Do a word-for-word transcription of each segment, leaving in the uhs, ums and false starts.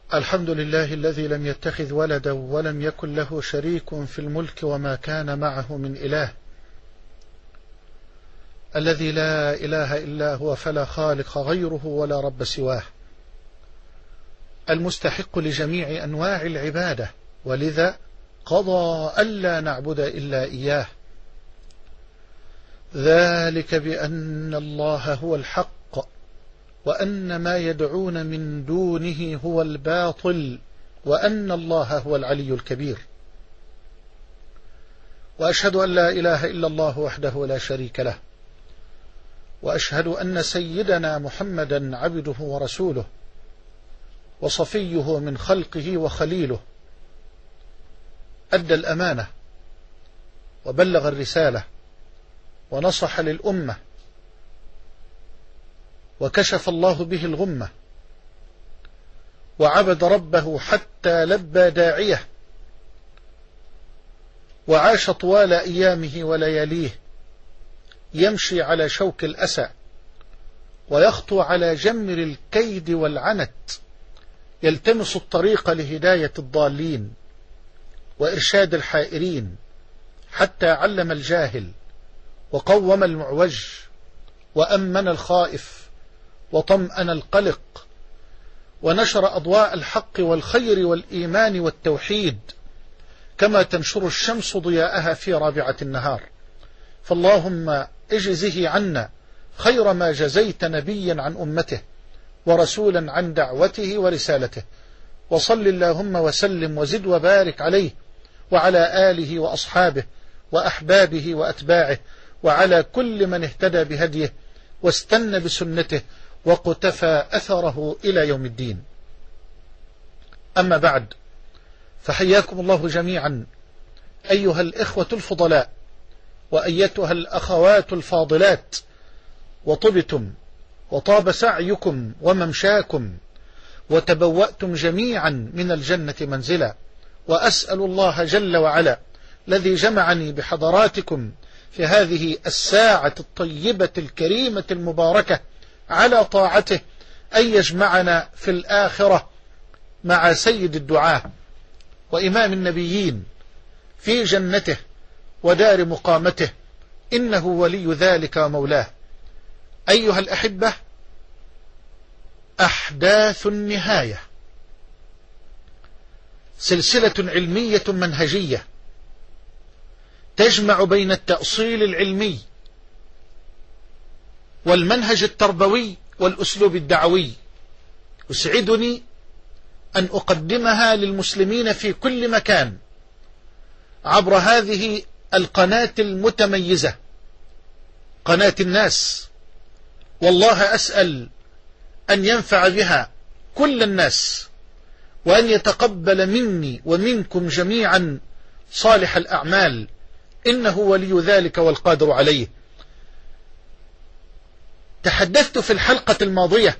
الحمد لله الذي لم يتخذ ولدا ولم يكن له شريك في الملك وما كان معه من إله، الذي لا إله إلا هو فلا خالق غيره ولا رب سواه، المستحق لجميع أنواع العبادة، ولذا قضى ألا نعبد إلا إياه، ذلك بأن الله هو الحق وأن ما يدعون من دونه هو الباطل وأن الله هو العلي الكبير. وأشهد أن لا إله إلا الله وحده لا شريك له، وأشهد أن سيدنا محمدا عبده ورسوله وصفيه من خلقه وخليله، أدى الأمانة وبلغ الرسالة ونصح للأمة وكشف الله به الغمة، وعبد ربه حتى لبى داعيه، وعاش طوال أيامه ولياليه يمشي على شوك الأسى ويخطو على جمر الكيد والعنت، يلتمس الطريق لهداية الضالين وإرشاد الحائرين، حتى علم الجاهل وقوم المعوج وأمن الخائف وطمأن القلق، ونشر أضواء الحق والخير والإيمان والتوحيد كما تنشر الشمس ضياءها في رابعة النهار. فاللهم اجزه عنا خير ما جزيت نبيا عن أمته ورسولا عن دعوته ورسالته، وصل اللهم وسلم وزد وبارك عليه وعلى آله وأصحابه وأحبابه وأتباعه وعلى كل من اهتدى بهديه واستنى بسنته وقتفى أثره إلى يوم الدين. أما بعد، فحياكم الله جميعا أيها الإخوة الفضلاء وأيتها الأخوات الفاضلات، وطبتم وطاب سعيكم وممشاكم وتبوأتم جميعا من الجنة منزلا، وأسأل الله جل وعلا الذي جمعني بحضراتكم في هذه الساعة الطيبة الكريمة المباركة على طاعته أن يجمعنا في الآخرة مع سيد الدعاة وإمام النبيين في جنته ودار مقامته، إنه ولي ذلك ومولاه. أيها الأحبة، أحداث النهاية سلسلة علمية منهجية تجمع بين التأصيل العلمي والمنهج التربوي والأسلوب الدعوي. يسعدني أن أقدمها للمسلمين في كل مكان عبر هذه القناة المتميزة، قناة الناس، والله أسأل أن ينفع بها كل الناس، وأن يتقبل مني ومنكم جميعا صالح الأعمال، إنه ولي ذلك والقادر عليه. تحدثت في الحلقة الماضية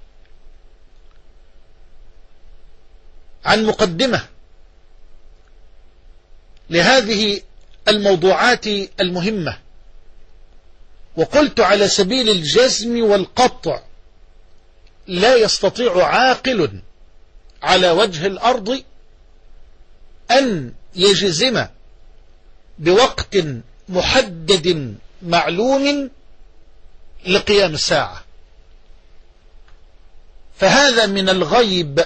عن مقدمة لهذه الموضوعات المهمة، وقلت على سبيل الجزم والقطع لا يستطيع عاقل على وجه الأرض أن يجزم بوقت محدد معلوم لقيام الساعة، فهذا من الغيب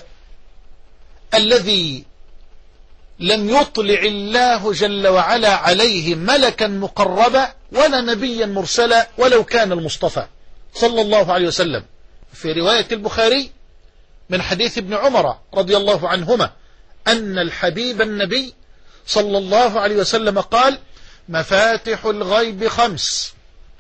الذي لم يطلع الله جل وعلا عليه ملكا مقربا ولا نبيا مرسلا ولو كان المصطفى صلى الله عليه وسلم. في رواية البخاري من حديث ابن عمر رضي الله عنهما أن الحبيب النبي صلى الله عليه وسلم قال: مفاتح الغيب خمس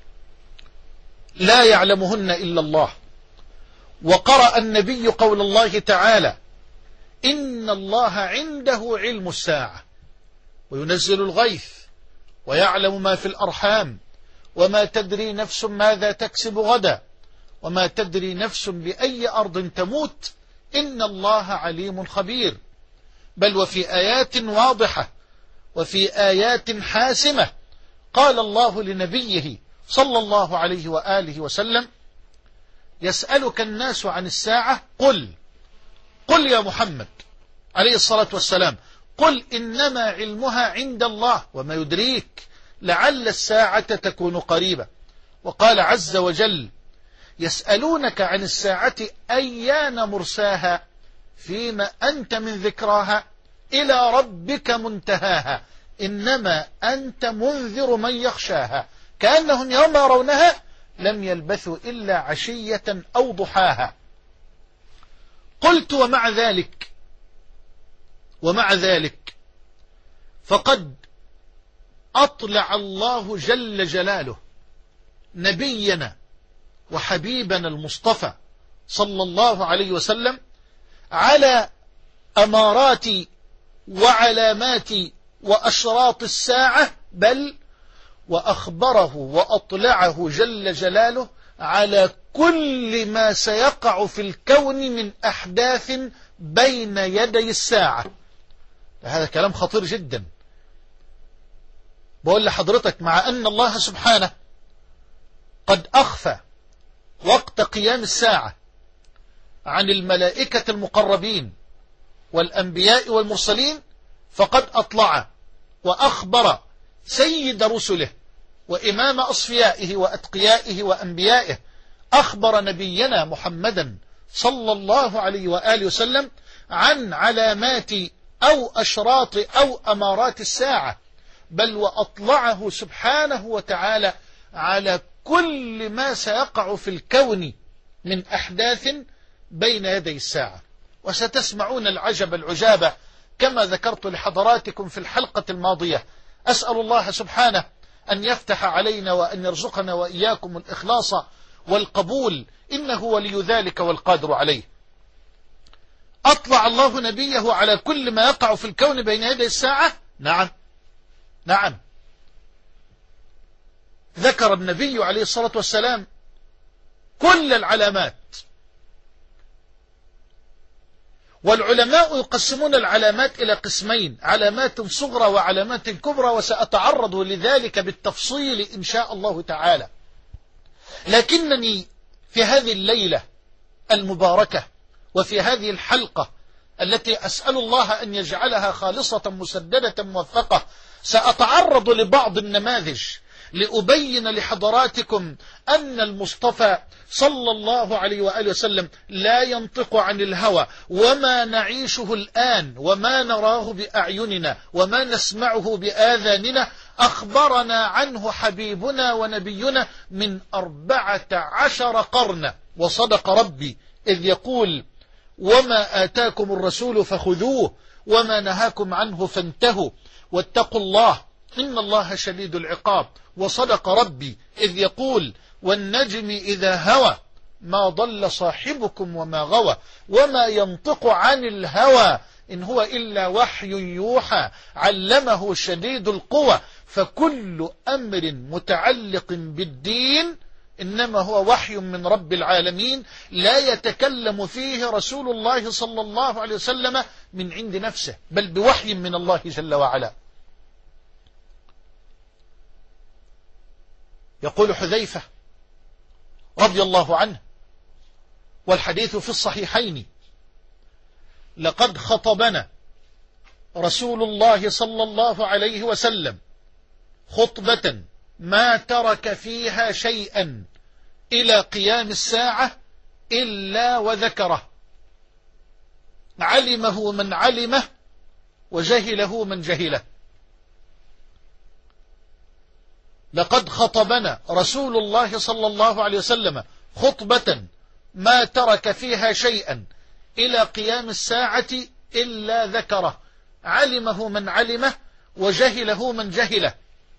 لا يعلمهن إلا الله. وقرأ النبي قول الله تعالى: إن الله عنده علم الساعة وينزل الغيث ويعلم ما في الأرحام وما تدري نفس ماذا تكسب غدا وما تدري نفس بأي أرض تموت إن الله عليم خبير. بل وفي آيات واضحة وفي آيات حاسمة قال الله لنبيه صلى الله عليه وآله وسلم: يسألك الناس عن الساعة قل قل يا محمد عليه الصلاة والسلام، قل إنما علمها عند الله وما يدريك لعل الساعة تكون قريبة. وقال عز وجل يسألونك عن الساعة أيان مرساها فيما أنت من ذكراها إلى ربك منتهاها إنما أنت منذر من يخشاها كأنهم يوم يرونها لم يلبثوا إلا عشية أو ضحاها. قلت ومع ذلك ومع ذلك فقد أطلع الله جل جلاله نبينا وحبيبنا المصطفى صلى الله عليه وسلم على أمارات وعلامات وأشراط الساعة، بل وأخبره وأطلعه جل جلاله على كل ما سيقع في الكون من أحداث بين يدي الساعة. هذا كلام خطير جدا. بقول لحضرتك مع أن الله سبحانه قد أخفى وقت قيام الساعة عن الملائكة المقربين والأنبياء والمرسلين، فقد أطلع وأخبر سيد رسله وإمام أصفيائه وأتقيائه وأنبيائه، أخبر نبينا محمدا صلى الله عليه وآله وسلم عن علامات أو أشراط أو أمارات الساعة، بل وأطلعه سبحانه وتعالى على كل ما سيقع في الكون من أحداث بين يدي الساعة. وستسمعون العجب العجابة كما ذكرت لحضراتكم في الحلقة الماضية. أسأل الله سبحانه أن يفتح علينا وأن يرزقنا وإياكم الإخلاص والقبول، إنه ولي ذلك والقادر عليه. أطلع الله نبيه على كل ما يقع في الكون بين يدي الساعة. نعم نعم ذكر النبي عليه الصلاة والسلام كل العلامات، والعلماء يقسمون العلامات إلى قسمين: علامات صغرى وعلامات كبرى، وسأتعرض لذلك بالتفصيل إن شاء الله تعالى. لكنني في هذه الليلة المباركة وفي هذه الحلقة التي أسأل الله أن يجعلها خالصة مسددة موفقة سأتعرض لبعض النماذج لأبين لحضراتكم أن المصطفى صلى الله عليه وآله وسلم لا ينطق عن الهوى، وما نعيشه الآن وما نراه بأعيننا وما نسمعه بآذاننا أخبرنا عنه حبيبنا ونبينا من أربعة عشر قرنا. وصدق ربي إذ يقول وما آتاكم الرسول فخذوه وما نهاكم عنه فانتهوا واتقوا الله إن الله شديد العقاب. وصدق ربي إذ يقول والنجم إذا هوى ما ضل صاحبكم وما غوى وما ينطق عن الهوى إن هو إلا وحي يوحى علمه شديد القوى. فكل أمر متعلق بالدين إنما هو وحي من رب العالمين لا يتكلم فيه رسول الله صلى الله عليه وسلم من عند نفسه، بل بوحي من الله جل وعلا. يقول حذيفة رضي الله عنه والحديث في الصحيحين: لقد خطبنا رسول الله صلى الله عليه وسلم خطبة ما ترك فيها شيئا إلى قيام الساعة إلا وذكره، علمه من علمه وجهله من جهله. لقد خطبنا رسول الله صلى الله عليه وسلم خطبة ما ترك فيها شيئا إلى قيام الساعة إلا ذكره، علمه من علمه وجهله من جهله.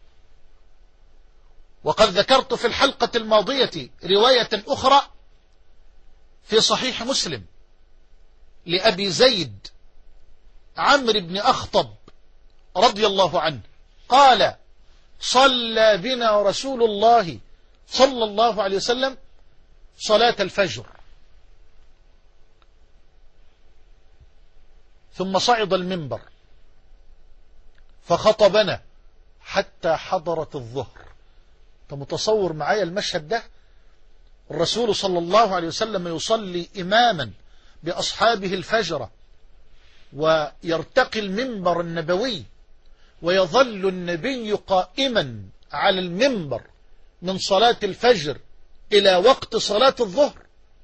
وقد ذكرت في الحلقة الماضية رواية أخرى في صحيح مسلم لأبي زيد عمرو بن أخطب رضي الله عنه قال: صلى بنا رسول الله صلى الله عليه وسلم صلاة الفجر، ثم صعد المنبر فخطبنا حتى حضرت الظهر. أنت متصور معايا المشهد ده؟ الرسول صلى الله عليه وسلم يصلي إماما بأصحابه الفجرة، ويرتقي المنبر النبوي، ويظل النبي قائما على المنبر من صلاة الفجر إلى وقت صلاة الظهر،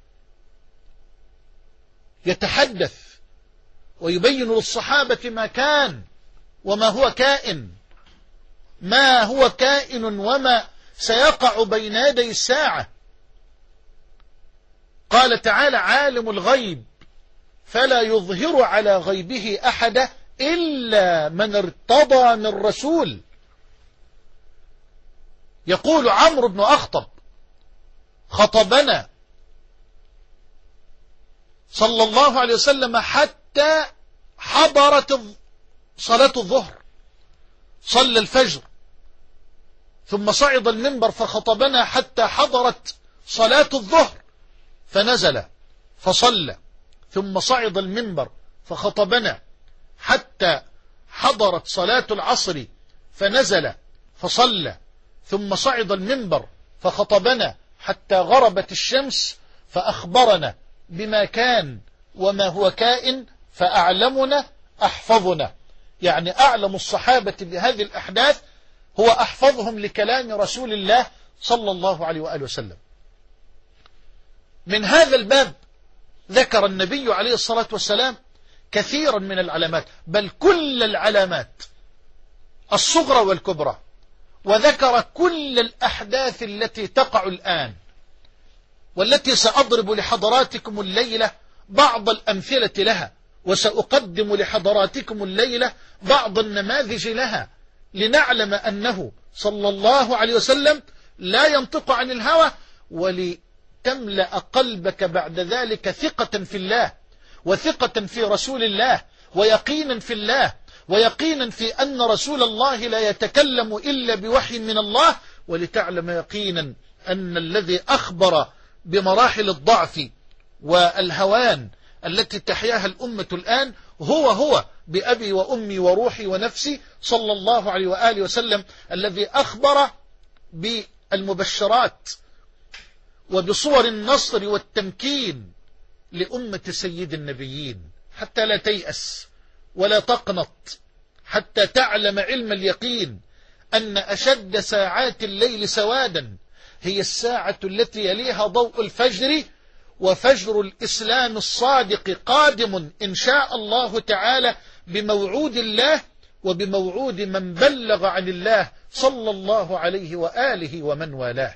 يتحدث ويبين للصحابة ما كان وما هو كائن، ما هو كائن وما سيقع بين يدي الساعة. قال تعالى: عالم الغيب فلا يظهر على غيبه أحد إلا من ارتضى من رسول. يقول عمرو بن أخطب: خطبنا صلى الله عليه وسلم حتى حضرت صلاة الظهر، صلى الفجر ثم صعد المنبر فخطبنا حتى حضرت صلاة الظهر، فنزل فصلى ثم صعد المنبر فخطبنا حتى حضرت صلاة العصر، فنزل فصلى ثم صعد المنبر فخطبنا حتى غربت الشمس، فأخبرنا بما كان وما هو كائن، فأعلمنا أحفظنا. يعني أعلم الصحابة بهذه الأحداث هو أحفظهم لكلام رسول الله صلى الله عليه وآله وسلم. من هذا الباب ذكر النبي عليه الصلاة والسلام كثيرا من العلامات، بل كل العلامات الصغرى والكبرى، وذكر كل الأحداث التي تقع الآن، والتي سأضرب لحضراتكم الليلة بعض الأمثلة لها، وسأقدم لحضراتكم الليلة بعض النماذج لها، لنعلم أنه صلى الله عليه وسلم لا ينطق عن الهوى، ولتملأ قلبك بعد ذلك ثقة في الله، وثقة في رسول الله، ويقينا في الله، ويقينا في أن رسول الله لا يتكلم إلا بوحي من الله، ولتعلم يقينا أن الذي أخبر بمراحل الضعف والهوان التي تحياها الأمة الآن هو هو بأبي وأمي وروحي ونفسي صلى الله عليه وآله وسلم، الذي أخبر بالمبشرات وبصور النصر والتمكين لأمة سيد النبيين، حتى لا تيأس ولا تقنط، حتى تعلم علم اليقين أن أشد ساعات الليل سوادا هي الساعة التي يليها ضوء الفجر، وفجر الإسلام الصادق قادم إن شاء الله تعالى بموعود الله وبموعود من بلغ عن الله صلى الله عليه وآله ومن والاه.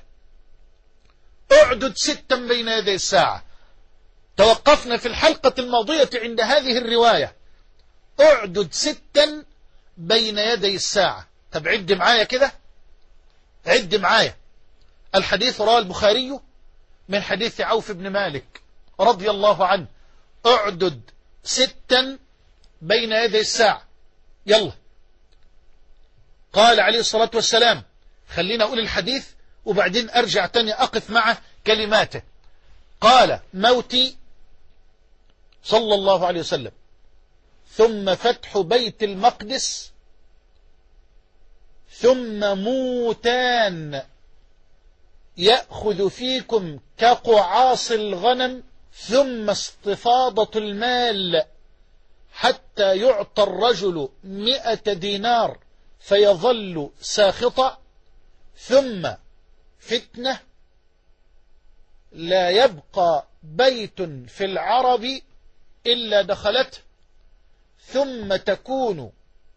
اعدد ستا بين يدي الساعة. توقفنا في الحلقة الماضية عند هذه الرواية: اعدد ستا بين يدي الساعة. طب عد معايا كده، عد معايا. الحديث رواه البخاري من حديث عوف بن مالك رضي الله عنه: اعدد ستا بين يدي الساعة. يلا. قال عليه الصلاة والسلام، خلينا أقول الحديث وبعدين أرجع تاني أقف مع كلماته. قال: موتي صلى الله عليه وسلم، ثم فتح بيت المقدس، ثم موتان يأخذ فيكم كقعاص الغنم، ثم استفاضة المال حتى يعطى الرجل مئة دينار فيظل ساخطا، ثم فتنة لا يبقى بيت في العرب إلا دخلته، ثم تكون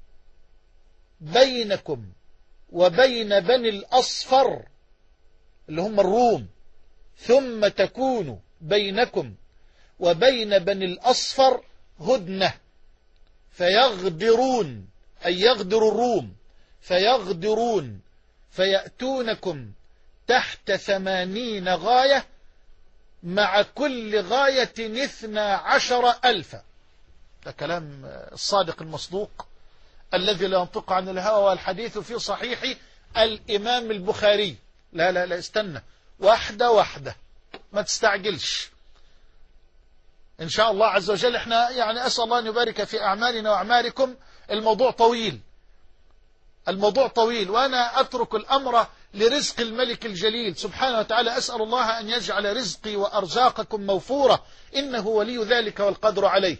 بينكم وبين بني الأصفر اللي هم الروم، ثم تكون بينكم وبين بني الأصفر هدنة فيغدرون، أي يغدر الروم، فيغدرون فيأتونكم تحت ثمانين غاية، مع كل غاية اثنى عشر ألفا. ده كلام الصادق المصدوق الذي لا ينطق عن الهوى، والحديث في صحيح الإمام البخاري. لا لا لا استنى، واحدة واحدة، ما تستعجلش. إن شاء الله عز وجل احنا يعني أسأل الله أن يبارك في أعمالنا وأعمالكم. الموضوع طويل، الموضوع طويل، وأنا أترك الأمر لرزق الملك الجليل سبحانه وتعالى. أسأل الله أن يجعل رزقي وأرزاقكم موفورة، إنه ولي ذلك والقدر عليه.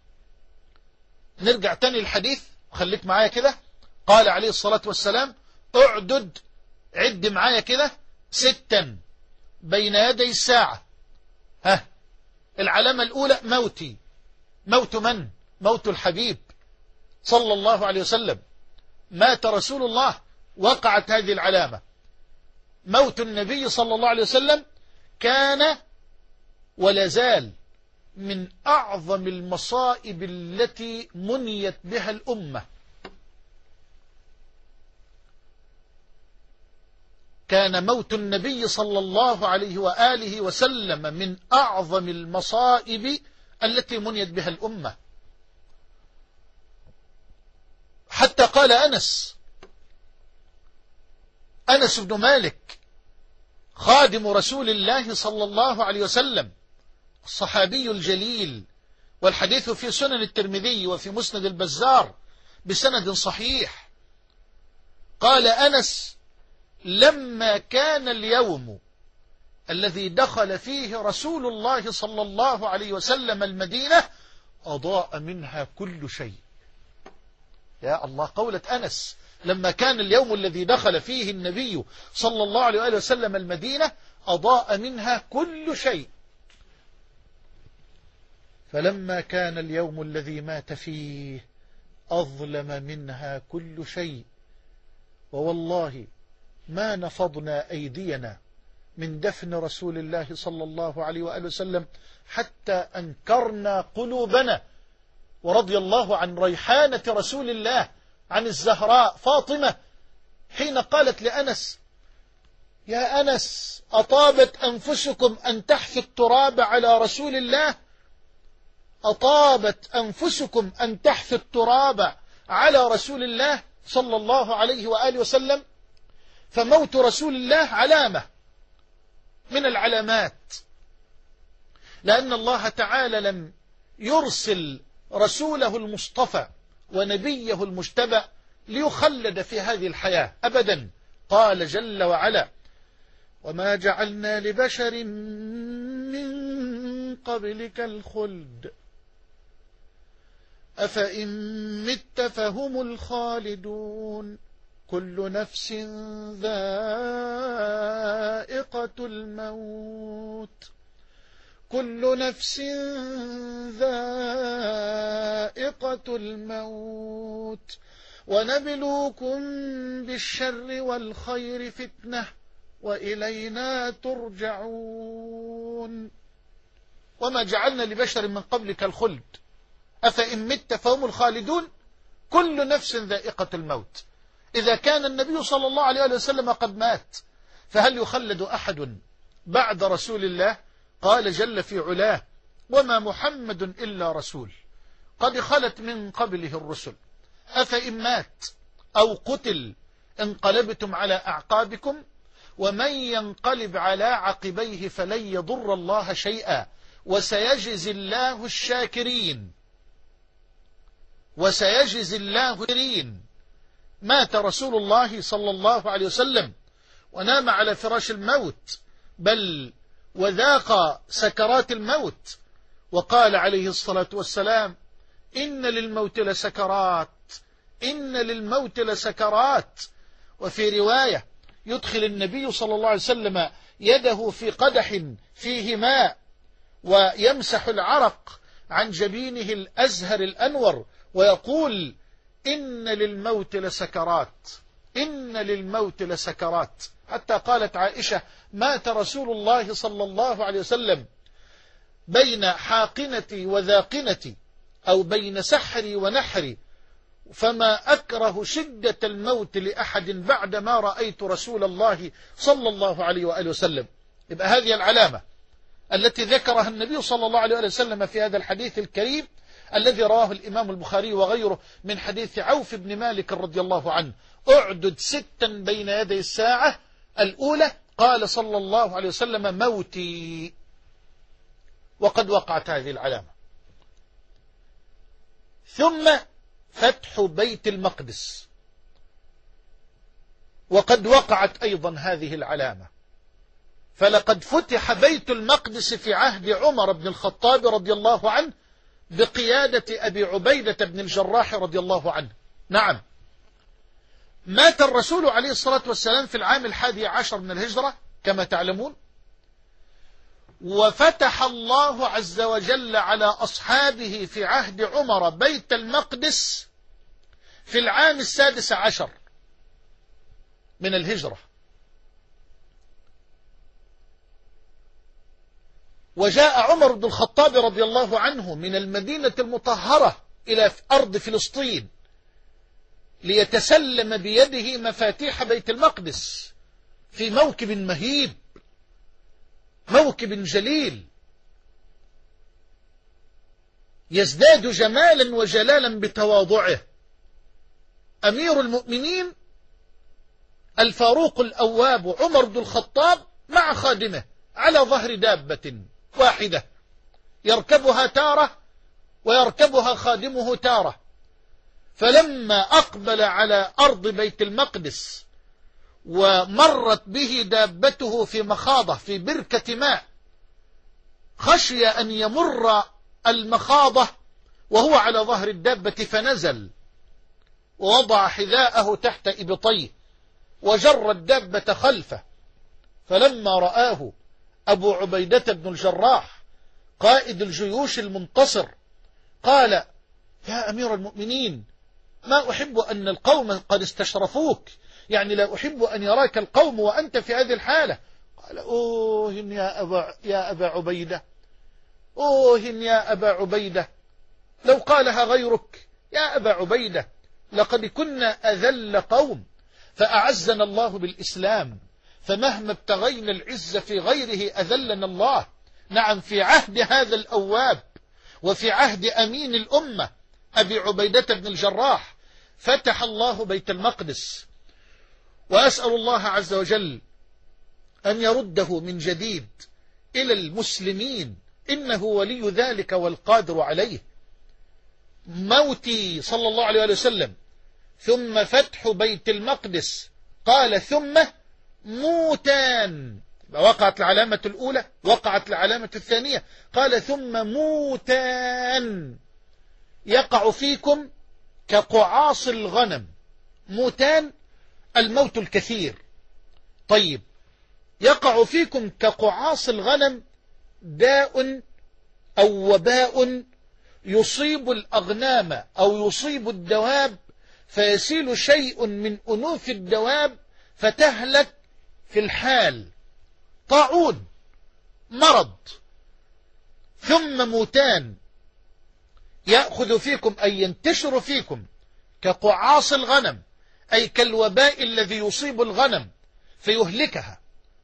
نرجع تاني الحديث وخليك معايا كده. قال عليه الصلاة والسلام: اعدد، عد معايا كده، ستا بين يدي الساعة. ها، العلامة الأولى موتي. موت من؟ موت الحبيب صلى الله عليه وسلم. مات رسول الله، وقعت هذه العلامة. موت النبي صلى الله عليه وسلم كان ولا زال من أعظم المصائب التي منيت بها الأمة. كان موت النبي صلى الله عليه وآله وسلم من أعظم المصائب التي منيت بها الأمة، حتى قال أنس أنس بن مالك خادم رسول الله صلى الله عليه وسلم الصحابي الجليل، والحديث في سنن الترمذي وفي مسند البزار بسند صحيح. قال أنس: لما كان اليوم الذي دخل فيه رسول الله صلى الله عليه وسلم المدينة أضاء منها كل شيء. يا الله، قولة أنس: لما كان اليوم الذي دخل فيه النبي صلى الله عليه وآله وسلم المدينة أضاء منها كل شيء. فلما كان اليوم الذي مات فيه أظلم منها كل شيء. ووالله ما نفضنا أيدينا من دفن رسول الله صلى الله عليه وآله وسلم حتى أنكرنا قلوبنا. ورضي الله عن ريحانة رسول الله، عن الزهراء فاطمة، حين قالت لأنس: يا أنس، أطابت أنفسكم أن تحثوا التراب على رسول الله؟ أطابت أنفسكم أن تحثوا التراب على رسول الله صلى الله عليه وآله وسلم؟ فموت رسول الله علامة من العلامات، لأن الله تعالى لم يرسل رسوله المصطفى ونبيه المجتبى ليخلد في هذه الحياة أبدا. قال جل وعلا: وما جعلنا لبشر من قبلك الخلد أفإن مت فهم الخالدون كل نفس ذائقة الموت كل نفس ذائقة الموت ونبلوكم بالشر والخير فتنة وإلينا ترجعون. وما جعلنا لبشر من قبلك الخلد أفإن مت فهم الخالدون كل نفس ذائقة الموت. إذا كان النبي صلى الله عليه وسلم قد مات، فهل يخلد أحد بعد رسول الله؟ قال جل في علاه: وما محمد إلا رسول قد خلت من قبله الرسل أفإن مات أو قتل انقلبتم على أعقابكم ومن ينقلب على عقبيه فلن يضر الله شيئا وسيجزي الله الشاكرين وسيجزي الله الشاكرين. مات رسول الله صلى الله عليه وسلم ونام على فراش الموت، بل وذاق سكرات الموت، وقال عليه الصلاة والسلام: إن للموت لسكرات إن للموت لسكرات. وفي رواية يدخل النبي صلى الله عليه وسلم يده في قدح فيه ماء ويمسح العرق عن جبينه الأزهر الأنور ويقول: إن للموت لسكرات إن للموت لسكرات. حتى قالت عائشة: مات رسول الله صلى الله عليه وسلم بين حاقنتي وذاقنتي، أو بين سحري ونحري، فما أكره شدة الموت لأحد بعدما رأيت رسول الله صلى الله عليه وآله وسلم. يبقى هذه العلامة التي ذكرها النبي صلى الله عليه وسلم في هذا الحديث الكريم الذي رواه الإمام البخاري وغيره من حديث عوف بن مالك رضي الله عنه: اعدد ستا بين يدي الساعة. الأولى قال صلى الله عليه وسلم: موتي. وقد وقعت هذه العلامة. ثم فتح بيت المقدس. وقد وقعت أيضا هذه العلامة، فلقد فتح بيت المقدس في عهد عمر بن الخطاب رضي الله عنه بقيادة أبي عبيدة بن الجراح رضي الله عنه. نعم، مات الرسول عليه الصلاة والسلام في العام الحادي عشر من الهجرة كما تعلمون، وفتح الله عز وجل على أصحابه في عهد عمر بيت المقدس في العام السادس عشر من الهجرة. وجاء عمر بن الخطاب رضي الله عنه من المدينة المطهرة إلى أرض فلسطين ليتسلم بيده مفاتيح بيت المقدس في موكب مهيب، موكب جليل يزداد جمالا وجلالا بتواضعه. أمير المؤمنين الفاروق الأواب عمر بن الخطاب مع خادمه على ظهر دابة واحدة يركبها تارة ويركبها خادمه تارة. فلما أقبل على أرض بيت المقدس ومرت به دابته في مخاضة في بركة ماء، خشي أن يمر المخاضة وهو على ظهر الدابة، فنزل ووضع حذاءه تحت إبطيه وجر الدابة خلفه. فلما رآه أبو عبيدة بن الجراح قائد الجيوش المنتصر قال: يا أمير المؤمنين، ما أحب أن القوم قد استشرفوك، يعني لا أحب أن يراك القوم وأنت في هذه الحالة. قال: أوه يا أبا, يا أبا عبيدة، أوه يا أبا عبيدة، لو قالها غيرك يا أبا عبيدة، لقد كنا أذل قوم فأعزنا الله بالإسلام، فمهما ابتغينا العز في غيره أذلنا الله. نعم، في عهد هذا الأواب وفي عهد أمين الأمة أبي عبيدة بن الجراح فتح الله بيت المقدس، وأسأل الله عز وجل أن يرده من جديد إلى المسلمين، إنه ولي ذلك والقادر عليه. موتي صلى الله عليه وسلم ثم فتح بيت المقدس، قال: ثم موتان، وقعت العلامة الأولى، وقعت العلامة الثانية، قال: ثم موتان يقع فيكم كقعاص الغنم. موتان الموت الكثير. طيب، يقع فيكم كقعاص الغنم داء أو وباء يصيب الأغنام أو يصيب الدواب، فيسيل شيء من أنوف الدواب فتهلك في الحال. طاعون، مرض. ثم موتان يأخذ فيكم أي ينتشر فيكم كقعاص الغنم، أي كالوباء الذي يصيب الغنم فيهلكها.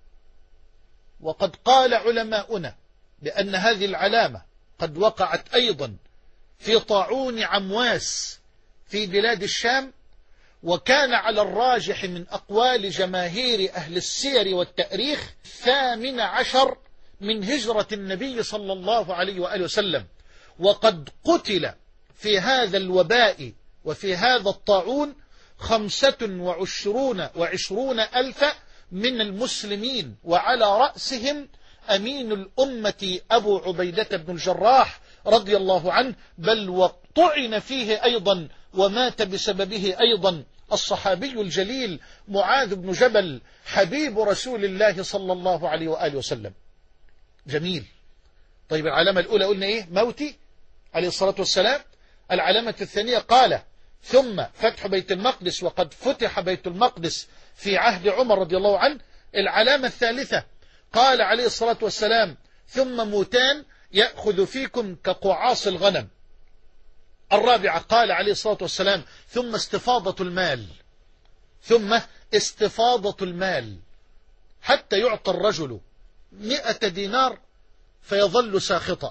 وقد قال علماؤنا بأن هذه العلامة قد وقعت أيضا في طاعون عمواس في بلاد الشام، وكان على الراجح من أقوال جماهير أهل السير والتأريخ الثامن عشر من هجرة النبي صلى الله عليه وآله وسلم. وقد قتل في هذا الوباء وفي هذا الطاعون خمسة وعشرون وعشرون ألف من المسلمين، وعلى رأسهم أمين الأمة أبو عبيدة بن الجراح رضي الله عنه، بل وطعن فيه أيضا ومات بسببه أيضا الصحابي الجليل معاذ بن جبل حبيب رسول الله صلى الله عليه وآله وسلم. جميل. طيب، العلامة الأولى قلنا إيه؟ موتي عليه الصلاة والسلام. العلامة الثانية قال: ثم فتح بيت المقدس، وقد فتح بيت المقدس في عهد عمر رضي الله عنه. العلامة الثالثة قال عليه الصلاة والسلام: ثم موتان يأخذ فيكم كقعاص الغنم. الرابعة قال عليه الصلاة والسلام: ثم استفاضة المال، ثم استفاضة المال، حتى يعطى الرجل مئة دينار فيظل ساخطا.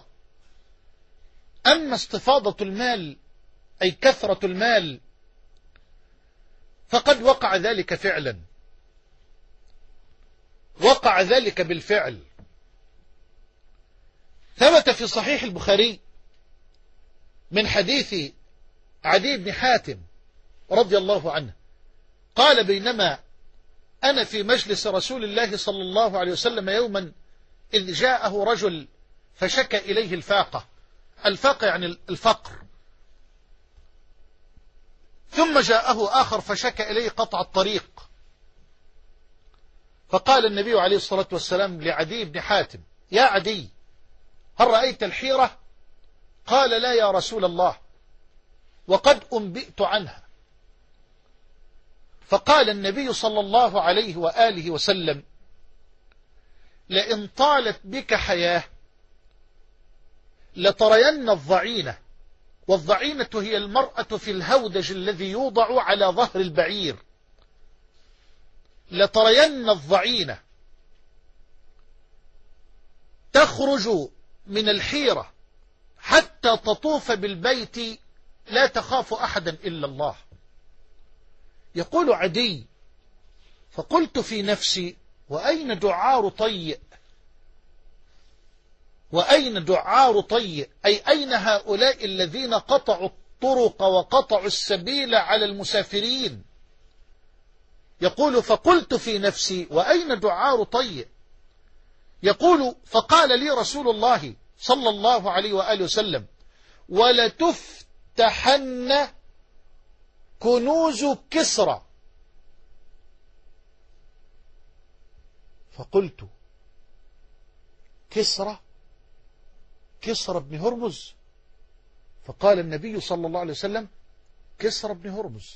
أما استفاضة المال أي كثرة المال فقد وقع ذلك فعلا، وقع ذلك بالفعل. ثبت في صحيح البخاري من حديث عدي بن حاتم رضي الله عنه قال: بينما أنا في مجلس رسول الله صلى الله عليه وسلم يوما إذ جاءه رجل فشكى إليه الفاقة. الفاقة يعني الفقر. ثم جاءه آخر فشكى إليه قطع الطريق. فقال النبي عليه الصلاة والسلام لعدي بن حاتم: يا عدي، هل رأيت الحيرة؟ قال: لا يا رسول الله، وقد أنبئت عنها. فقال النبي صلى الله عليه وآله وسلم: لئن طالت بك حياة لترين الضعينة، والضعينة هي المرأة في الهودج الذي يوضع على ظهر البعير، لترين الضعينة تخرج من الحيرة حتى تطوف بالبيت لا تخاف أحدا إلا الله. يقول عدي: فقلت في نفسي: وأين دعار طيء؟ وأين دعار طيء؟ أي أين هؤلاء الذين قطعوا الطرق وقطعوا السبيل على المسافرين؟ يقول: فقلت في نفسي: وأين دعار طيء؟ يقول: فقال لي رسول الله صلى الله عليه وآله وسلم: ولتفتحن كنوز كسرى. فقلت: كسرى؟ كسرى بن هرمز؟ فقال النبي صلى الله عليه وسلم: كسرى بن هرمز.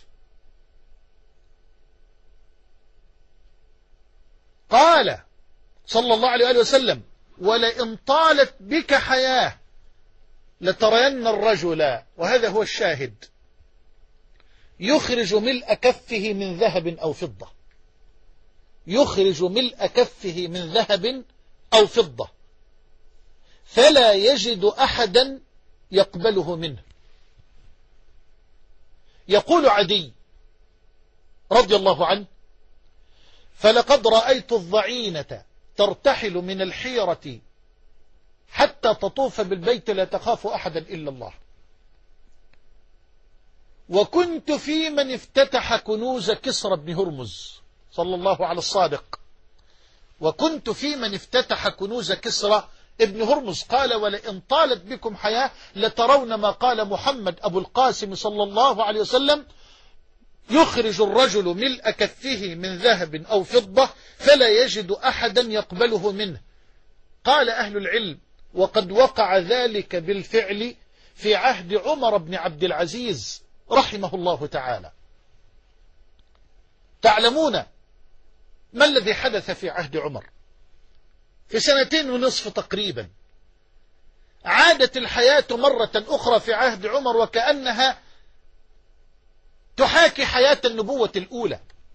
قال صلى الله عليه وسلم: ولئن طالت بك حياة لترين الرجل، وهذا هو الشاهد، يخرج ملء كفه من ذهب أو فضة، يخرج ملء كفه من ذهب أو فضة، فلا يجد أحدا يقبله منه. يقول عدي رضي الله عنه: فلقد رأيت الضعينة ترتحل من الحيرة حتى تطوف بالبيت لا تخاف أحدا إلا الله، وكنت في من افتتح كنوز كسرى بن هرمز صلى الله على الصادق، وكنت في من افتتح كنوز كسرى ابن هرمز. قال: ولئن طالت بكم حياة لترون ما قال محمد أبو القاسم صلى الله عليه وسلم: يخرج الرجل ملء كفه من ذهب أو فضة فلا يجد أحدا يقبله منه. قال أهل العلم: وقد وقع ذلك بالفعل في عهد عمر بن عبد العزيز رحمه الله تعالى. تعلمون ما الذي حدث في عهد عمر؟ في سنتين ونصف تقريبا عادت الحياة مرة أخرى في عهد عمر وكأنها تحاكي حياة النبوة الأولى،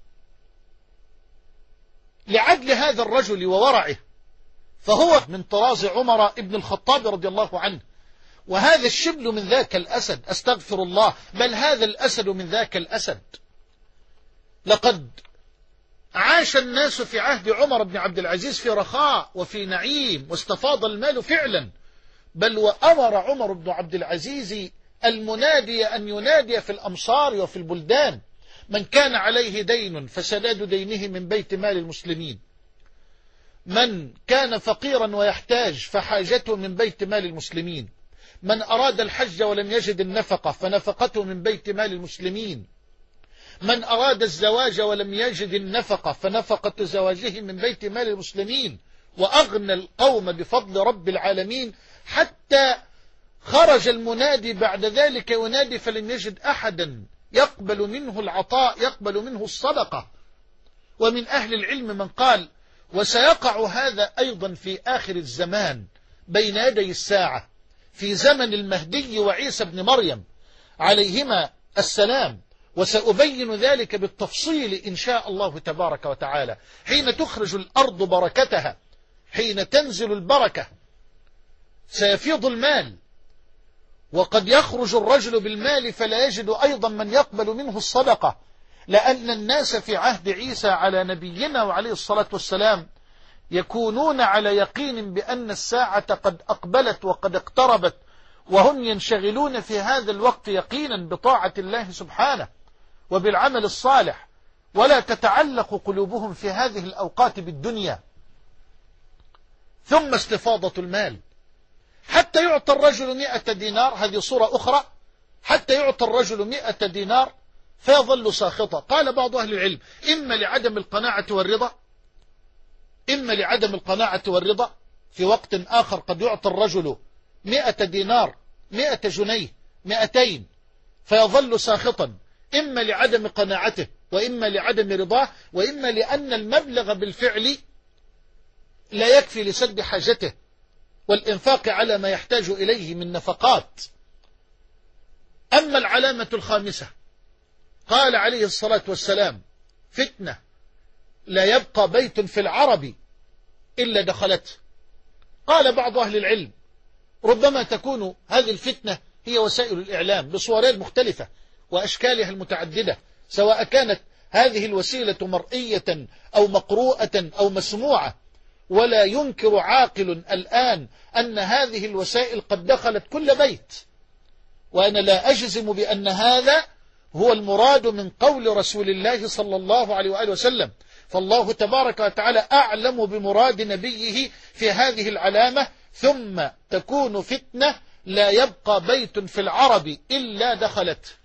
لعدل هذا الرجل وورعه، فهو من طراز عمر ابن الخطاب رضي الله عنه، وهذا الشبل من ذاك الأسد، أستغفر الله، بل هذا الأسد من ذاك الأسد. لقد عاش الناس في عهد عمر بن عبد العزيز في رخاء وفي نعيم، واستفاض المال فعلا، بل وأمر عمر بن عبد العزيز المنادي أن ينادي في الأمصار وفي البلدان: من كان عليه دين فسداد دينه من بيت مال المسلمين، من كان فقيرا ويحتاج فحاجته من بيت مال المسلمين، من أراد الحج ولم يجد النفقة فنفقته من بيت مال المسلمين، من أراد الزواج ولم يجد النفقة فنفقة زواجه من بيت مال المسلمين. وأغنى القوم بفضل رب العالمين، حتى خرج المنادي بعد ذلك ينادي فلم يجد أحدا يقبل منه العطاء، يقبل منه الصدقة. ومن أهل العلم من قال: وسيقع هذا أيضا في آخر الزمان بين يدي الساعة، في زمن المهدي وعيسى بن مريم عليهما السلام، وسأبين ذلك بالتفصيل إن شاء الله تبارك وتعالى. حين تخرج الأرض بركتها، حين تنزل البركة، سيفيض المال، وقد يخرج الرجل بالمال فلا يجد أيضا من يقبل منه الصدقة، لأن الناس في عهد عيسى على نبينا وعليه الصلاة والسلام يكونون على يقين بأن الساعة قد أقبلت وقد اقتربت، وهم ينشغلون في هذا الوقت يقينا بطاعة الله سبحانه وبالعمل الصالح، ولا تتعلق قلوبهم في هذه الأوقات بالدنيا. ثم استفاضة المال حتى يعطى الرجل مئة دينار، هذه صورة أخرى، حتى يعطى الرجل مئة دينار فيظل ساخطا. قال بعض أهل العلم إما لعدم القناعة والرضا، إما لعدم القناعة والرضا، في وقت آخر قد يعطى الرجل مئة دينار، مئة جنيه، مئتين، فيظل ساخطا، إما لعدم قناعته وإما لعدم رضاه، وإما لأن المبلغ بالفعل لا يكفي لسد حاجته والإنفاق على ما يحتاج إليه من نفقات. أما العلامة الخامسة، قال عليه الصلاة والسلام: فتنة لا يبقى بيت في العرب إلا دخلته. قال بعض أهل العلم ربما تكون هذه الفتنة هي وسائل الإعلام بصورها المختلفة وأشكالها المتعددة، سواء كانت هذه الوسيلة مرئية أو مقروءة أو مسموعة. ولا ينكر عاقل الآن أن هذه الوسائل قد دخلت كل بيت، وأنا لا أجزم بأن هذا هو المراد من قول رسول الله صلى الله عليه وآله وسلم، فالله تبارك وتعالى أعلم بمراد نبيه في هذه العلامة: ثم تكون فتنة لا يبقى بيت في العرب إلا دخلت.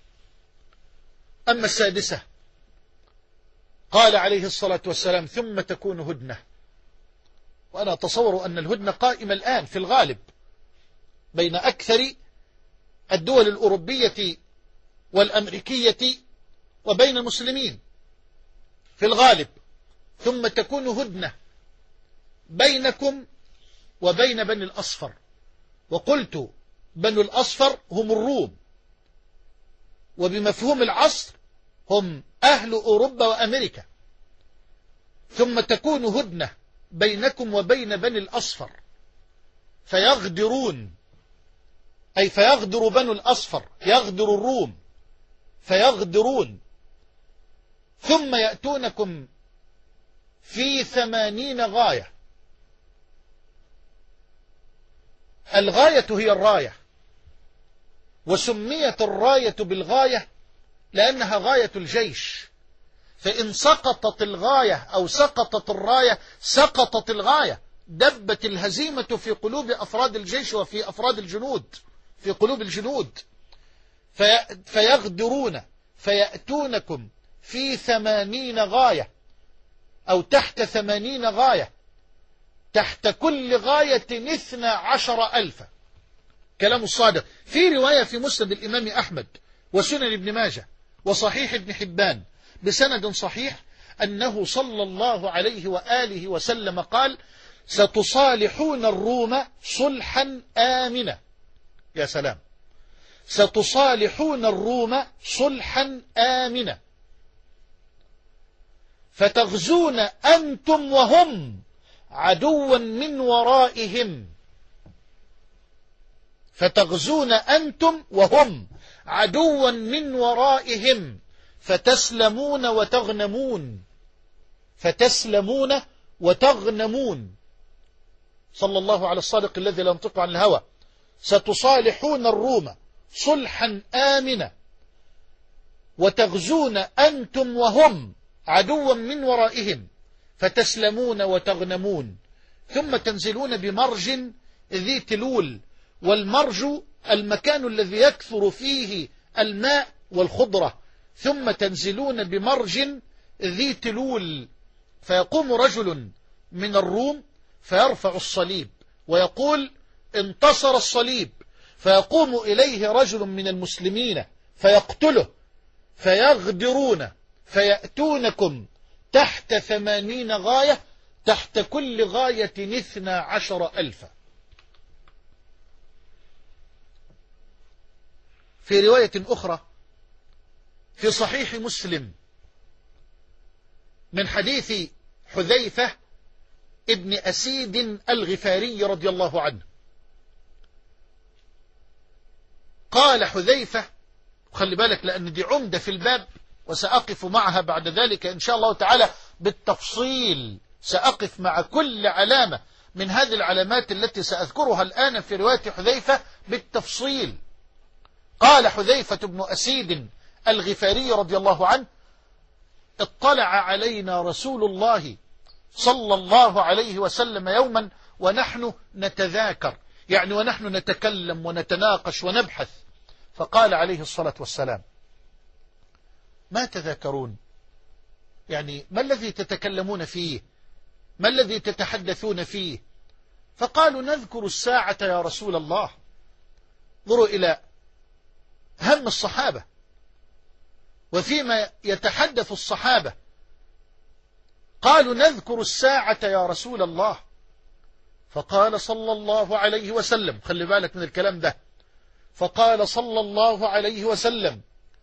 أما السادسة، قال عليه الصلاة والسلام: ثم تكون هدنة. وأنا أتصور أن الهدنة قائمة الآن في الغالب بين أكثر الدول الأوروبية والأمريكية وبين المسلمين في الغالب. ثم تكون هدنة بينكم وبين بني الأصفر. وقلت بني الأصفر هم الروم، وبمفهوم العصر هم أهل أوروبا وأمريكا. ثم تكون هدنة بينكم وبين بني الأصفر فيغدرون، أي فيغدر بنو الأصفر، يغدر الروم فيغدرون، ثم يأتونكم في ثمانين غاية. الغاية هي الراية، وسميت الراية بالغاية لأنها غاية الجيش، فإن سقطت الغاية أو سقطت الراية سقطت الغاية، دبت الهزيمة في قلوب أفراد الجيش وفي أفراد الجنود، في قلوب الجنود. في فيغدرون فيأتونكم في ثمانين غاية أو تحت ثمانين غاية، تحت كل غاية اثنى عشر ألفا. كلام الصادق. في رواية في مسند الإمام أحمد وسنن ابن ماجه وصحيح ابن حبان بسند صحيح أنه صلى الله عليه وآله وسلم قال: ستصالحون الروم صلحا آمنا. يا سلام، ستصالحون الروم صلحا آمنا، فتغزون أنتم وهم عدوا من ورائهم، فتغزون أنتم وهم عدوا من ورائهم، فتسلمون وتغنمون، فتسلمون وتغنمون. صلى الله على الصادق الذي لا ينطق عن الهوى. ستصالحون الروم صلحا آمنا، وتغزون أنتم وهم عدوا من ورائهم، فتسلمون وتغنمون، ثم تنزلون بمرج ذي تلول. والمرج المكان الذي يكثر فيه الماء والخضرة. ثم تنزلون بمرج ذي تلول، فيقوم رجل من الروم فيرفع الصليب ويقول: انتصر الصليب، فيقوم إليه رجل من المسلمين فيقتله، فيغدرون فيأتونكم تحت ثمانين غاية، تحت كل غاية اثنى عشر ألفا. في رواية أخرى في صحيح مسلم من حديث حذيفة ابن أسيد الغفاري رضي الله عنه، قال حذيفة، خلي بالك لأن دي عمدة في الباب وسأقف معها بعد ذلك إن شاء الله تعالى بالتفصيل، سأقف مع كل علامة من هذه العلامات التي سأذكرها الآن في رواية حذيفة بالتفصيل. قال حذيفة بن أسيد الغفاري رضي الله عنه: اطلع علينا رسول الله صلى الله عليه وسلم يوما ونحن نتذاكر، يعني ونحن نتكلم ونتناقش ونبحث، فقال عليه الصلاة والسلام: ما تذاكرون؟ يعني ما الذي تتكلمون فيه؟ ما الذي تتحدثون فيه؟ فقالوا: نذكر الساعة يا رسول الله. انظروا إلى هم الصحابة وفيما يتحدث الصحابة. قالوا: نذكر الساعة يا رسول الله. فقال صلى الله عليه وسلم، خلي بالك من الكلام ده، فقال صلى الله عليه وسلم: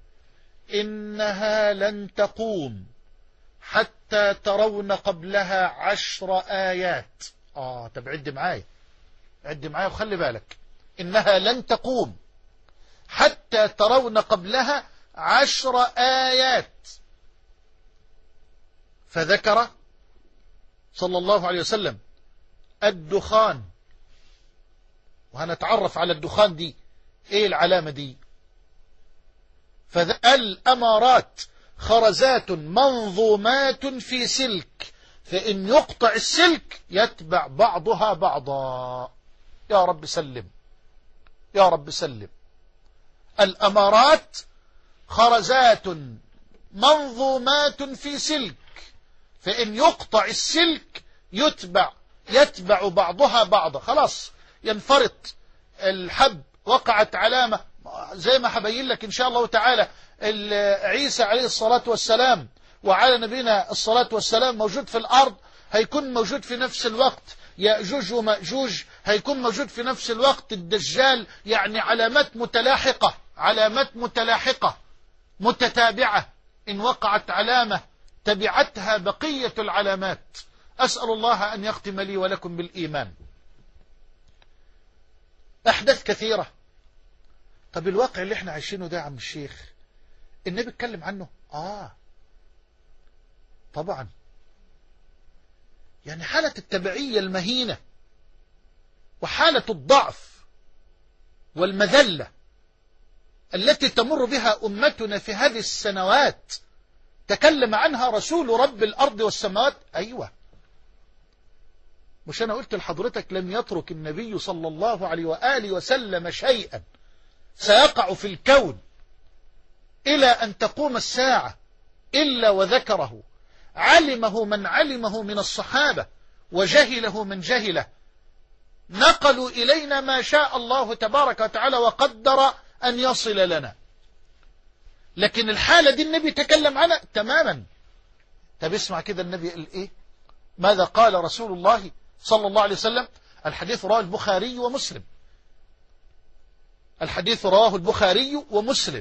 إنها لن تقوم حتى ترون قبلها عشر آيات. آه طب عد معايا، عد معايا وخلي بالك. إنها لن تقوم حتى ترون قبلها عشر آيات. فذكر صلى الله عليه وسلم الدخان، وهنتعرف على الدخان دي ايه العلامة دي. فالأمارات خرزات منظومات في سلك، فإن يقطع السلك يتبع بعضها بعضا. يا رب سلم، يا رب سلم. الأمارات خرزات منظومات في سلك، فإن يقطع السلك يتبع يتبع بعضها بعضا. خلاص ينفرط الحب، وقعت علامة زي ما هبين لك إن شاء الله تعالى. عيسى عليه الصلاة والسلام وعلى نبينا الصلاة والسلام موجود في الأرض، هيكون موجود في نفس الوقت يأجوج ومأجوج، هيكون موجود في نفس الوقت الدجال. يعني علامات متلاحقة، علامات متلاحقة متتابعة، إن وقعت علامة تبعتها بقية العلامات. أسأل الله أن يختم لي ولكم بالإيمان. أحداث كثيرة. طب الواقع اللي احنا عايشينه ده يا عم الشيخ النبي اتكلم عنه؟ آه طبعا. يعني حالة التبعية المهينة وحالة الضعف والمذلة التي تمر بها أمتنا في هذه السنوات تكلم عنها رسول رب الأرض والسماوات. أيوة، مش أنا قلت لحضرتك لم يترك النبي صلى الله عليه وآله وسلم شيئا سيقع في الكون إلى أن تقوم الساعة إلا وذكره، علمه من علمه من الصحابة وجهله من جهله. نقلوا إلينا ما شاء الله تبارك وتعالى وقدر أن يصل لنا، لكن الحالة دي النبي تكلم عنها تماما. طب اسمع كده النبي قال إيه؟ ماذا قال رسول الله صلى الله عليه وسلم؟ الحديث رواه البخاري ومسلم، الحديث رواه البخاري ومسلم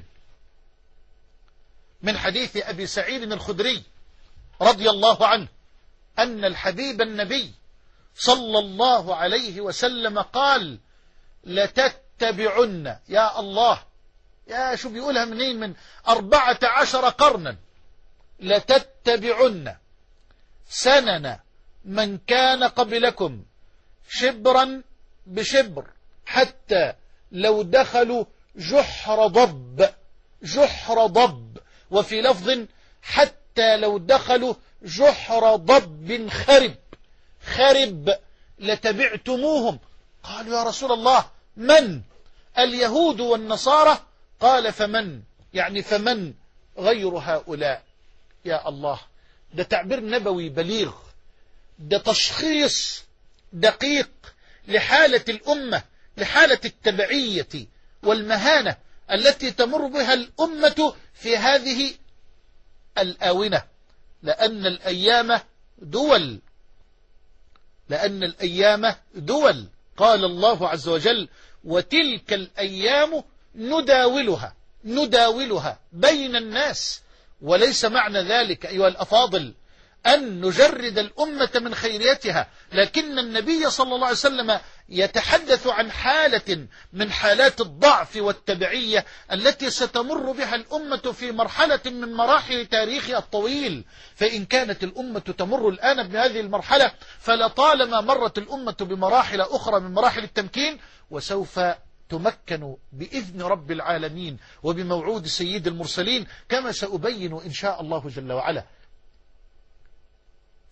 من حديث أبي سعيد الخدري رضي الله عنه أن الحبيب النبي صلى الله عليه وسلم قال: لتتبعن. يا الله، يا شو بيقولها منين؟ من أربعة عشر قرنا. لتتبعن سنن من كان قبلكم شبرا بشبر، حتى لو دخلوا جحر ضب، جحر ضب، وفي لفظ حتى لو دخلوا جحر ضب خرب، خرب لتبعتموهم. قالوا: يا رسول الله من؟ اليهود والنصارى. قال: فمن؟ يعني فمن غير هؤلاء. يا الله، ده تعبير نبوي بليغ، ده تشخيص دقيق لحالة الأمة، لحالة التبعية والمهانة التي تمر بها الأمة في هذه الآونة. لأن الأيام دول، لأن الأيام دول. قال الله عز وجل: وتلك الأيام نداولها، نداولها بين الناس. وليس معنى ذلك أيها الأفاضل أن نجرد الأمة من خيريتها، لكن النبي صلى الله عليه وسلم يتحدث عن حالة من حالات الضعف والتبعية التي ستمر بها الأمة في مرحلة من مراحل تاريخها الطويل. فإن كانت الأمة تمر الآن بهذه المرحلة فلطالما مرت الأمة بمراحل أخرى من مراحل التمكين، وسوف تمكن بإذن رب العالمين وبموعود سيد المرسلين، كما سأبين إن شاء الله جل وعلا.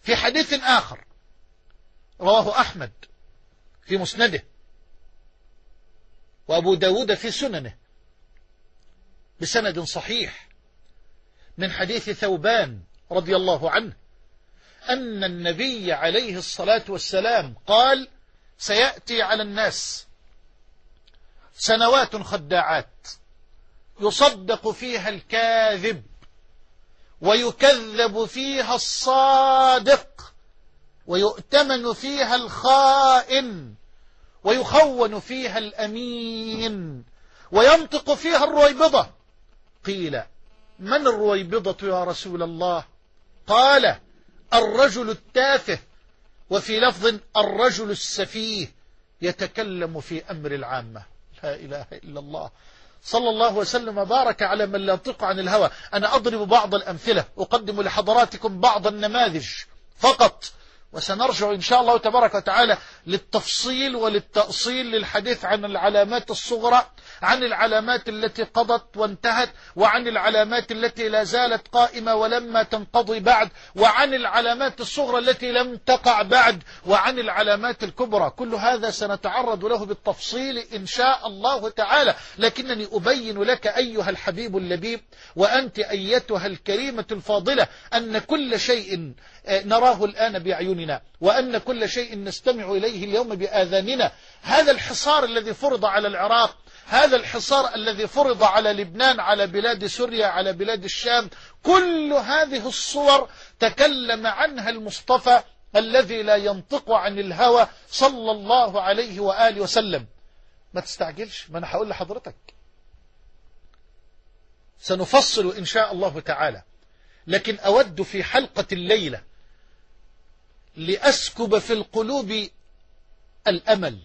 في حديث آخر رواه أحمد في مسنده وأبو داود في سننه بسند صحيح من حديث ثوبان رضي الله عنه أن النبي عليه الصلاة والسلام قال: سيأتي على الناس سنوات خداعات يصدق فيها الكاذب ويكذب فيها الصادق ويؤتمن فيها الخائن ويخون فيها الأمين وينطق فيها الرويبضة. قيل: من الرويبضة يا رسول الله؟ قال: الرجل التافه، وفي لفظ الرجل السفيه يتكلم في أمر العامة. لا إله إلا الله، صلى الله وسلم وبارك على من لا ينطق عن الهوى. أنا أضرب بعض الأمثلة، أقدم لحضراتكم بعض النماذج فقط، وسنرجع إن شاء الله تبارك وتعالى للتفصيل وللتأصيل للحديث عن العلامات الصغرى، عن العلامات التي قضت وانتهت، وعن العلامات التي لا زالت قائمة ولما تنقضي بعد، وعن العلامات الصغرى التي لم تقع بعد، وعن العلامات الكبرى. كل هذا سنتعرض له بالتفصيل إن شاء الله تعالى، لكنني أبين لك أيها الحبيب اللبيب وأنت أيتها الكريمة الفاضلة أن كل شيء نراه الآن بأعيننا، وأن كل شيء نستمع إليه اليوم بآذاننا، هذا الحصار الذي فرض على العراق، هذا الحصار الذي فرض على لبنان، على بلاد سوريا، على بلاد الشام، كل هذه الصور تكلم عنها المصطفى الذي لا ينطق عن الهوى صلى الله عليه وآله وسلم. ما تستعجلش، ما أنا هقول لحضرتك سنفصل إن شاء الله تعالى، لكن أود في حلقة الليلة لأسكب في القلوب الأمل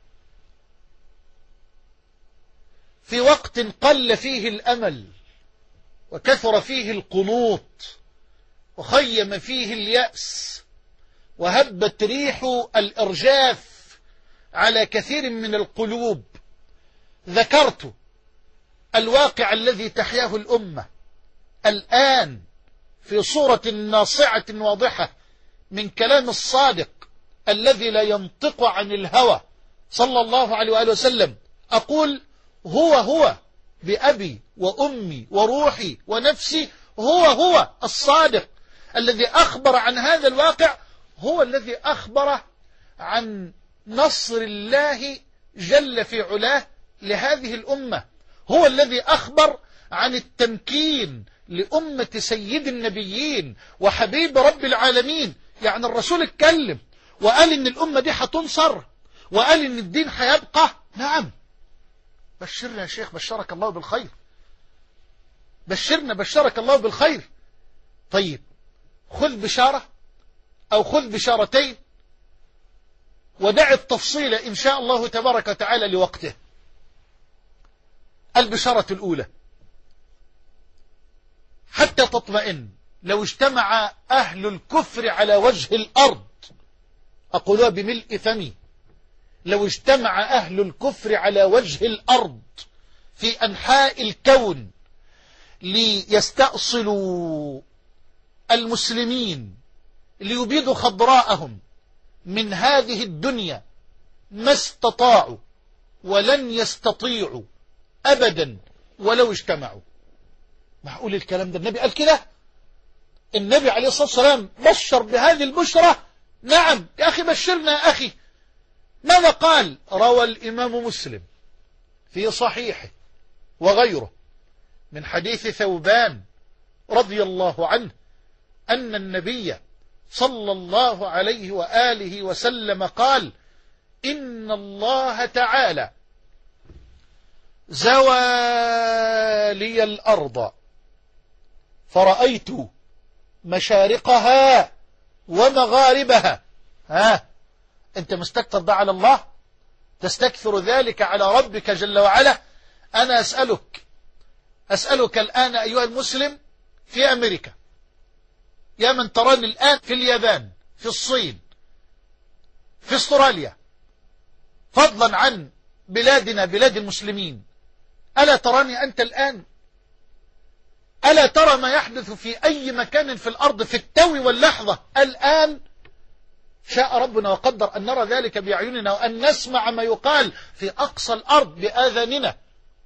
في وقت قل فيه الأمل وكثر فيه القنوط وخيم فيه اليأس وهبت ريح الإرجاف على كثير من القلوب. ذكرت الواقع الذي تحياه الأمة الآن في صورة ناصعة واضحة من كلام الصادق الذي لا ينطق عن الهوى صلى الله عليه وآله وسلم. أقول هو هو بأبي وأمي وروحي ونفسي، هو هو الصادق الذي أخبر عن هذا الواقع، هو الذي أخبر عن نصر الله جل في علاه لهذه الأمة، هو الذي أخبر عن التمكين لأمة سيد النبيين وحبيب رب العالمين. يعني الرسول اتكلم وقال إن الأمة دي هتنصر وقال إن الدين هيبقى. نعم، بشرنا يا شيخ، بشرك الله بالخير، بشرنا بشرك الله بالخير. طيب خذ بشارة أو خذ بشارتين ودع التفصيل إن شاء الله تبارك وتعالى لوقته. البشارة الأولى: حتى تطمئن، لو اجتمع أهل الكفر على وجه الأرض، أقولها بملء فمي، لو اجتمع أهل الكفر على وجه الأرض في أنحاء الكون ليستأصلوا المسلمين ليبيضوا خضراءهم من هذه الدنيا، ما استطاعوا ولن يستطيعوا أبدا ولو اجتمعوا. معقول الكلام ده؟ النبي قال كده؟ النبي عليه الصلاة والسلام بشر بهذه البشرة؟ نعم يا أخي، بشرنا يا أخي. ماذا قال؟ روى الإمام مسلم في صحيحه وغيره من حديث ثوبان رضي الله عنه أن النبي صلى الله عليه وآله وسلم قال: إن الله تعالى زوى لي الأرض فرأيت مشارقها ومغاربها. ها، أنت مستكثر ده على الله؟ تستكثر ذلك على ربك جل وعلا؟ أنا أسألك أسألك الآن أيها المسلم في أمريكا، يا من تراني الآن في اليابان، في الصين، في استراليا، فضلا عن بلادنا بلاد المسلمين، ألا تراني أنت الآن؟ ألا ترى ما يحدث في أي مكان في الأرض في التو واللحظة الآن؟ شاء ربنا وقدر أن نرى ذلك بأعيننا وأن نسمع ما يقال في أقصى الأرض بآذاننا.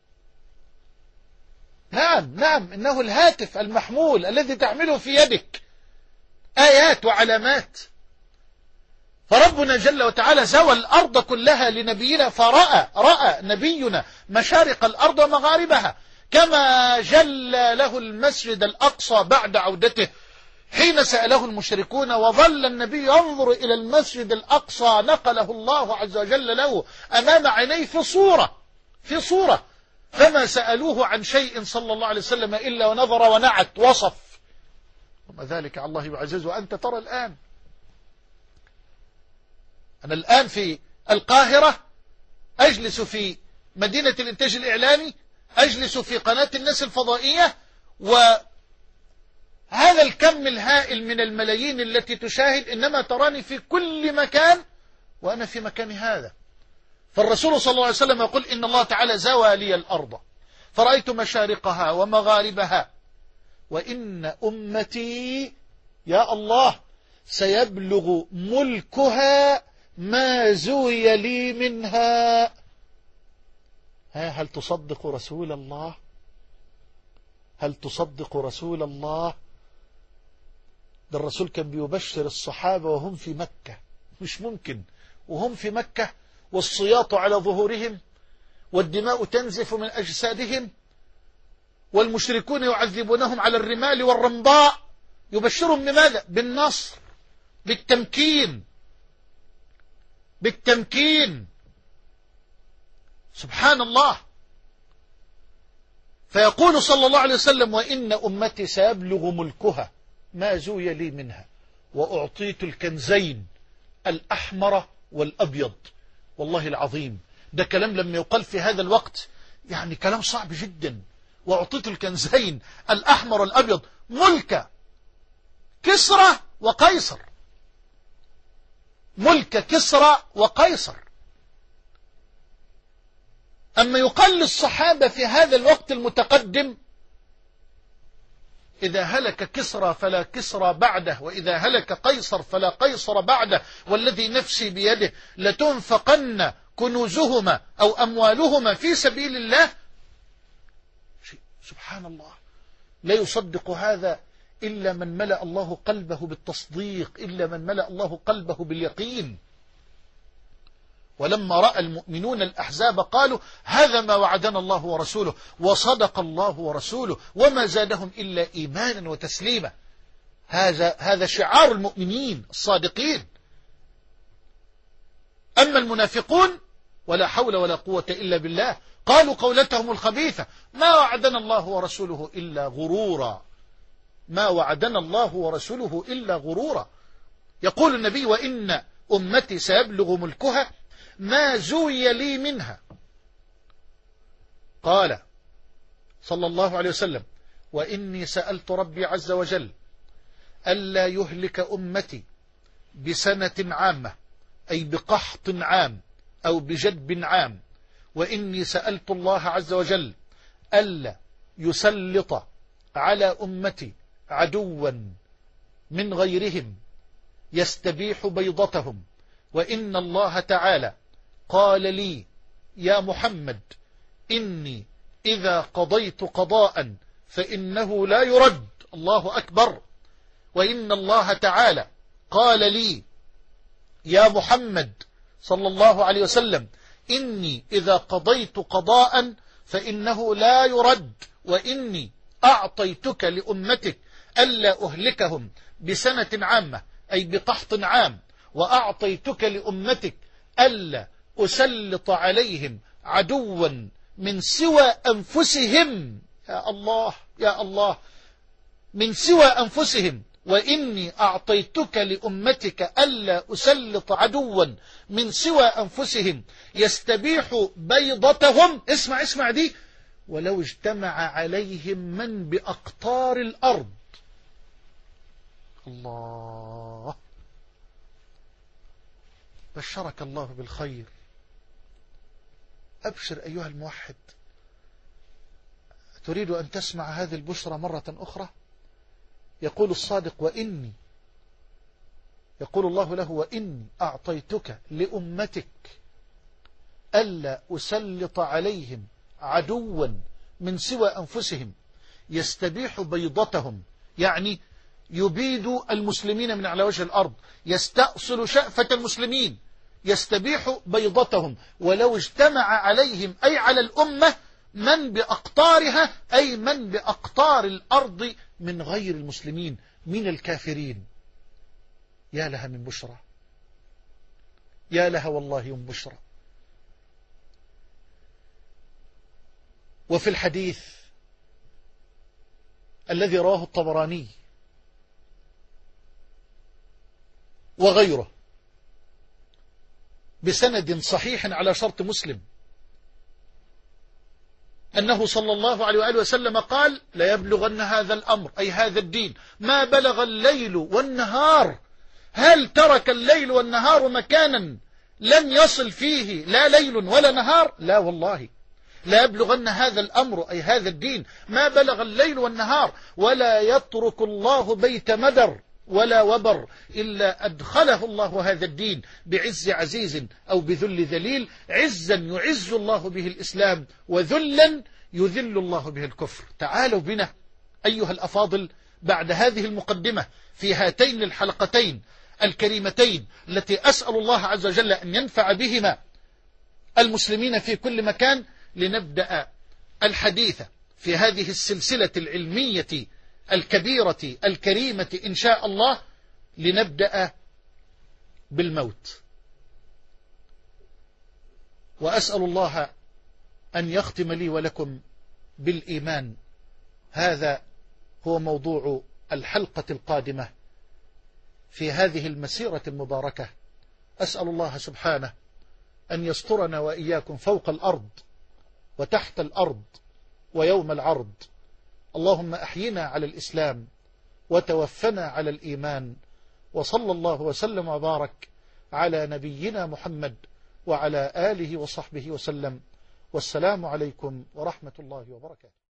نعم نعم، إنه الهاتف المحمول الذي تحمله في يدك آيات وعلامات. فربنا جل وتعالى زوى الأرض كلها لنبينا، فرأى رأى نبينا مشارق الأرض ومغاربها، كما جل له المسجد الأقصى بعد عودته حين سأله المشركون، وظل النبي ينظر إلى المسجد الأقصى نقله الله عز وجل له أمام عينيه في صورة في صورة فما سألوه عن شيء صلى الله عليه وسلم إلا ونظر ونعت وصف، وما ذلك على الله بعزيز. وأنت ترى الآن، أنا الآن في القاهرة أجلس في مدينة الإنتاج الإعلامي، أجلس في قناة الناس الفضائية، وهذا الكم الهائل من الملايين التي تشاهد، إنما تراني في كل مكان وأنا في مكان هذا. فالرسول صلى الله عليه وسلم يقول إن الله تعالى زوى لي الأرض فرأيت مشارقها ومغاربها، وإن أمتي يا الله سيبلغ ملكها ما زوي لي منها. ها، هل تصدق رسول الله؟ هل تصدق رسول الله؟ ده الرسول كان بيبشر الصحابة وهم في مكة، مش ممكن وهم في مكة والسياط على ظهورهم والدماء تنزف من أجسادهم والمشركون يعذبونهم على الرمال والرمضاء، يبشرهم بماذا؟ بالنصر، بالتمكين بالتمكين سبحان الله. فيقول صلى الله عليه وسلم وإن أمتي سيبلغ ملكها ما زوي لي منها، وأعطيت الكنزين الأحمر والأبيض. والله العظيم ده كلام لما يقال في هذا الوقت يعني كلام صعب جدا. وأعطيت الكنزين الأحمر والأبيض، ملك كسرى وقيصر، ملك كسرى وقيصر. أما يقال للصحابة في هذا الوقت المتقدم إذا هلك كسرى فلا كسرى بعده، وإذا هلك قيصر فلا قيصر بعده، والذي نفسي بيده لتنفقن كنوزهما أو أموالهما في سبيل الله. سبحان الله، لا يصدق هذا إلا من ملأ الله قلبه بالتصديق، إلا من ملأ الله قلبه باليقين. ولما رأى المؤمنون الأحزاب قالوا هذا ما وعدنا الله ورسوله، وصدق الله ورسوله وما زادهم إلا إيمانا وتسليما. هذا هذا شعار المؤمنين الصادقين. أما المنافقون ولا حول ولا قوة إلا بالله، قالوا قولتهم الخبيثة ما وعدنا الله ورسوله إلا غرورا، ما وعدنا الله ورسوله إلا غرورا. يقول النبي وإن أمتي سيبلغ ملكها ما زوي لي منها. قال صلى الله عليه وسلم وإني سألت ربي عز وجل ألا يهلك أمتي بسنة عامة، أي بقحط عام أو بجدب عام، وإني سألت الله عز وجل ألا يسلط على أمتي عدوا من غيرهم يستبيح بيضتهم، وإن الله تعالى قال لي يا محمد إني إذا قضيت قضاء فإنه لا يرد. الله أكبر. وإن الله تعالى قال لي يا محمد صلى الله عليه وسلم إني إذا قضيت قضاء فإنه لا يرد، وإني أعطيتك لأمتك ألا أهلكهم بسنة عامة أي بقحط عام، وأعطيتك لأمتك ألا أسلط عليهم عدوا من سوى أنفسهم. يا الله يا الله، من سوى أنفسهم. وإني أعطيتك لأمتك ألا أسلط عدوا من سوى أنفسهم يستبيح بيضتهم. اسمع اسمع دي، ولو اجتمع عليهم من بأقطار الأرض. الله، بشرك الله بالخير. أبشر أيها الموحد، تريد أن تسمع هذه البشرى مرة أخرى؟ يقول الصادق وإني يقول الله له وإني أعطيتك لأمتك ألا أسلط عليهم عدوا من سوى أنفسهم يستبيح بيضتهم، يعني يبيد المسلمين من على وجه الأرض، يستأصل شأفة المسلمين، يستبيح بيضتهم، ولو اجتمع عليهم أي على الأمة من بأقطارها، أي من بأقطار الأرض من غير المسلمين من الكافرين. يا لها من بشرى، يا لها والله من بشرى. وفي الحديث الذي رواه الطبراني وغيره بسند صحيح على شرط مسلم أنه صلى الله عليه وآله وسلم قال لا يبلغن هذا الأمر أي هذا الدين ما بلغ الليل والنهار. هل ترك الليل والنهار مكانا لم يصل فيه لا ليل ولا نهار؟ لا والله. لا يبلغن هذا الأمر أي هذا الدين ما بلغ الليل والنهار، ولا يترك الله بيت مدر ولا وبر إلا أدخله الله هذا الدين بعز عزيز أو بذل ذليل. عزا يعز الله به الإسلام، وذلا يذل الله به الكفر. تعالوا بنا أيها الأفاضل بعد هذه المقدمة في هاتين الحلقتين الكريمتين التي أسأل الله عز وجل أن ينفع بهما المسلمين في كل مكان، لنبدأ الحديث في هذه السلسلة العلمية الكبيرة الكريمة إن شاء الله. لنبدأ بالموت، وأسأل الله أن يختم لي ولكم بالإيمان. هذا هو موضوع الحلقة القادمة في هذه المسيرة المباركة. أسأل الله سبحانه أن يسترنا وإياكم فوق الأرض وتحت الأرض ويوم العرض. اللهم أحينا على الإسلام وتوفنا على الإيمان. وصلى الله وسلم وبارك على نبينا محمد وعلى آله وصحبه وسلم. والسلام عليكم ورحمة الله وبركاته.